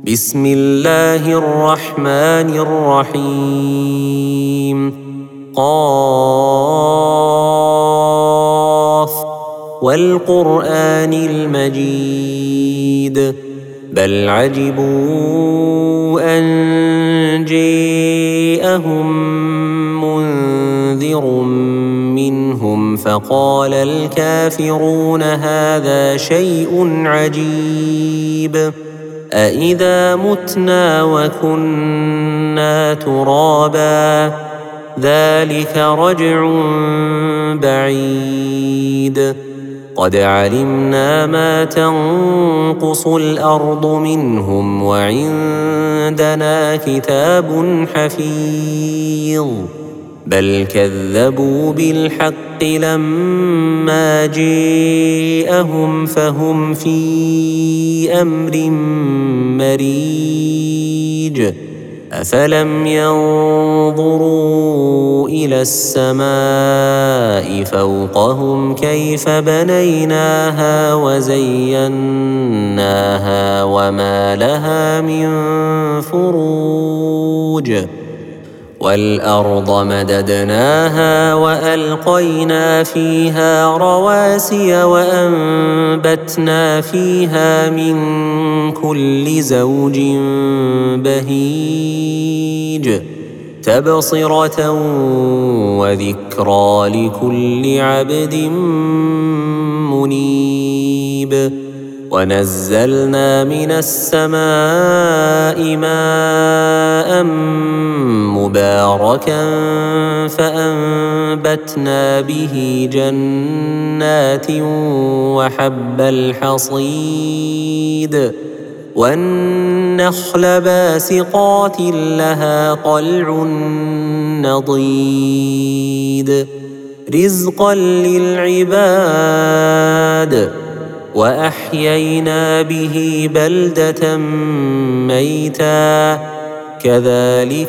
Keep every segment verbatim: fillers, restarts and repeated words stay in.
بسم الله الرحمن الرحيم قاف والقرآن المجيد بل عجبوا أن جاءهم منذر منهم فقال الكافرون هذا شيء عجيب أإذا متنا وكنا ترابا ذلك رجع بعيد قد علمنا ما تنقص الأرض منهم وعندنا كتاب حفيظ بل كذبوا بالحق لما جاءهم فهم في أمر مريج أفلم ينظروا إلى السماء فوقهم كيف بنيناها وزيناها وما لها من فروج والأرض مددناها وألقينا فيها رواسي وأنبتنا فيها من كل زوج بهيج تبصرة وذكرى لكل عبد منيب ونزلنا من السماء ماء مباركا فأنبتنا به جنات وحب الحصيد والنخل باسقات لها طلع نضيد رزقا للعباد وأحيينا به بلدة ميتا كذلك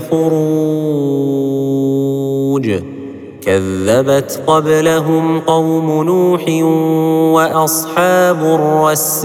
الخروج كذبت قبلهم قوم نوح وأصحاب الرس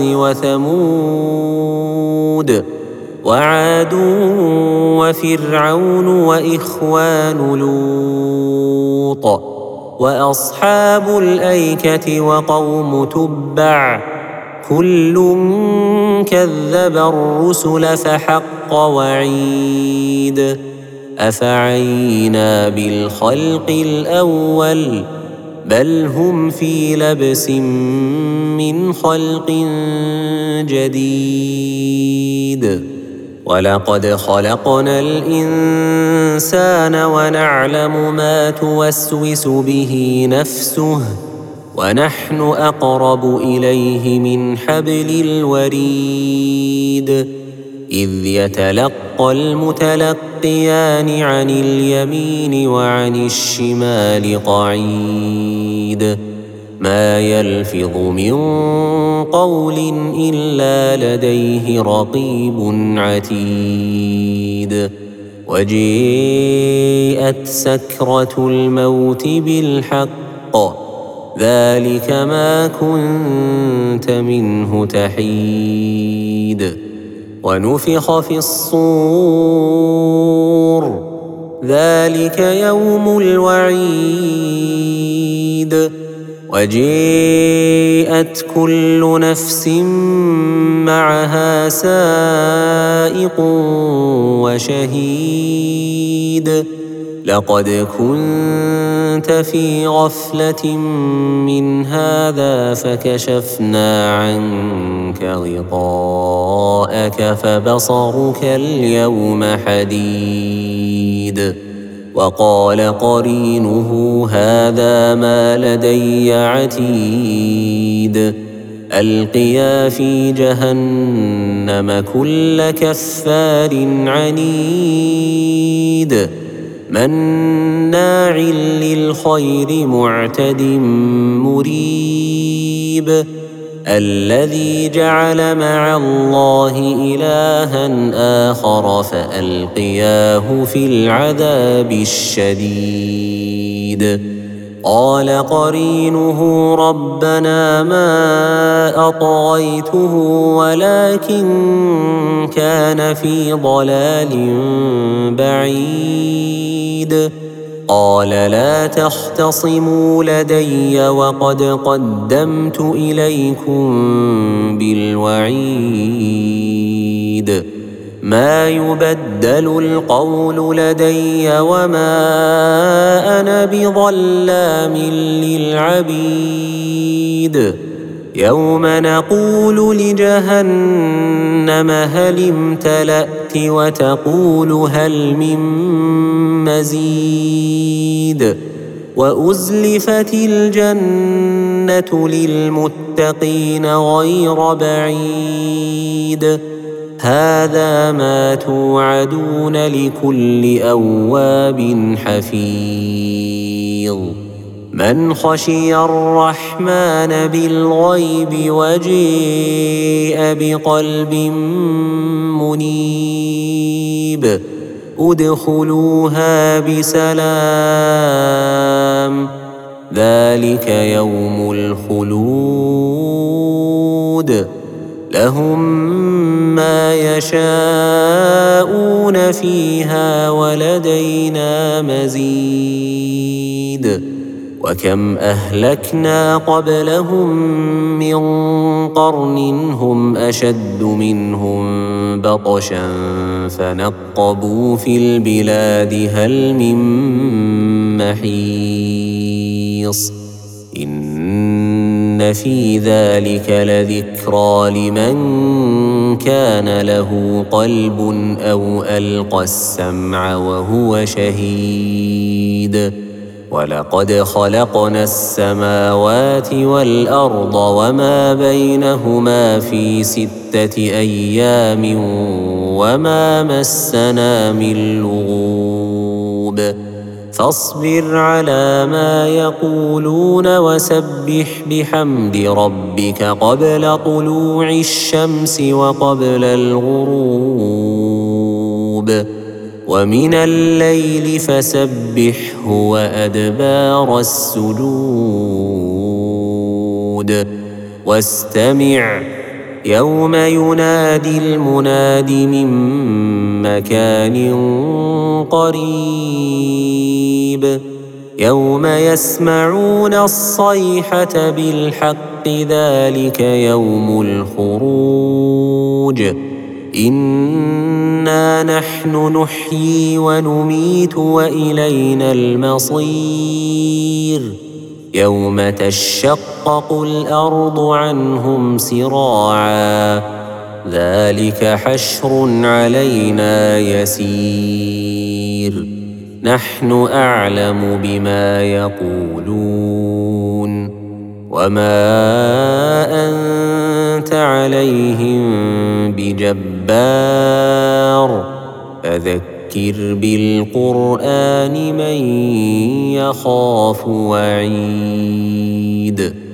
وثمود وعاد وفرعون وإخوان لوط وأصحاب الأيكة وقوم تبع كل كذب الرسل فحق وعيد أفعينا بالخلق الأول بل هم في لبس من خلق جديد ولقد خلقنا الإنسان ونعلم ما توسوس به نفسه ونحن أقرب إليه من حبل الوريد إذ يتلقى المتلقيان عن اليمين وعن الشمال قعيد ما يلفظ من قول إلا لديه رقيب عتيد وجاءت سكرة الموت بالحق ذلك ما كنت منه تحيد ونفخ في الصور ذلك يوم الوعيد وجاءت كل نفس معها سائق وشهيد لقد كنت في غفلة من هذا فكشفنا عنك غطاءك فبصرك اليوم حديد وقال قرينه هذا ما لدي عتيد ألقيا في جهنم كل كفار عنيد مناع للخير معتد مريب الذي جعل مع الله إلها آخر فألقياه في العذاب الشديد قال قرينه ربنا ما أطغيته ولكن كان في ضلال بعيد. قال لا تختصموا لدي وقد قدمت إليكم بالوعيد. ما يبدل القول لدي وما أنا بظلام للعبيد. يوم نقول لجهنم هل امتلأت وتقول هل من مزيد. وأزلفت الجنة للمتقين غير بعيد. هذا ما توعدون لكل أواب حفيظ. من خشي الرحمن بالغيب وجيء بقلب منيب ادخلوها بسلام ذلك يوم الخلود. لهم ما يشاءون فيها ولدينا مزيد. وكم أهلكنا قبلهم من قرن هم أشد منهم بطشا فنقبوا في البلاد هل من محيص. إن في ذلك لذكرى لمن كان له قلب أو ألقى السمع وهو شهيد. ولقد خلقنا السماوات والأرض وما بينهما في ستة أيام وما مسنا من لغوب. فاصبر على ما يقولون وسبح بحمد ربك قبل طلوع الشمس وقبل الغروب ومن الليل فسبحه وأدبار السجود. واستمع يوم ينادي المناد من مكان قريب. يوم يسمعون الصيحة بالحق ذلك يوم الخروج. إنا نحن نحيي ونميت وإلينا المصير. يوم تشقق الأرض عنهم سراعا ذلك حشر علينا يسير. نحن أعلم بما يقولون وما أنت عليهم بجبار. فذكر بالقرآن من يخاف وعيد.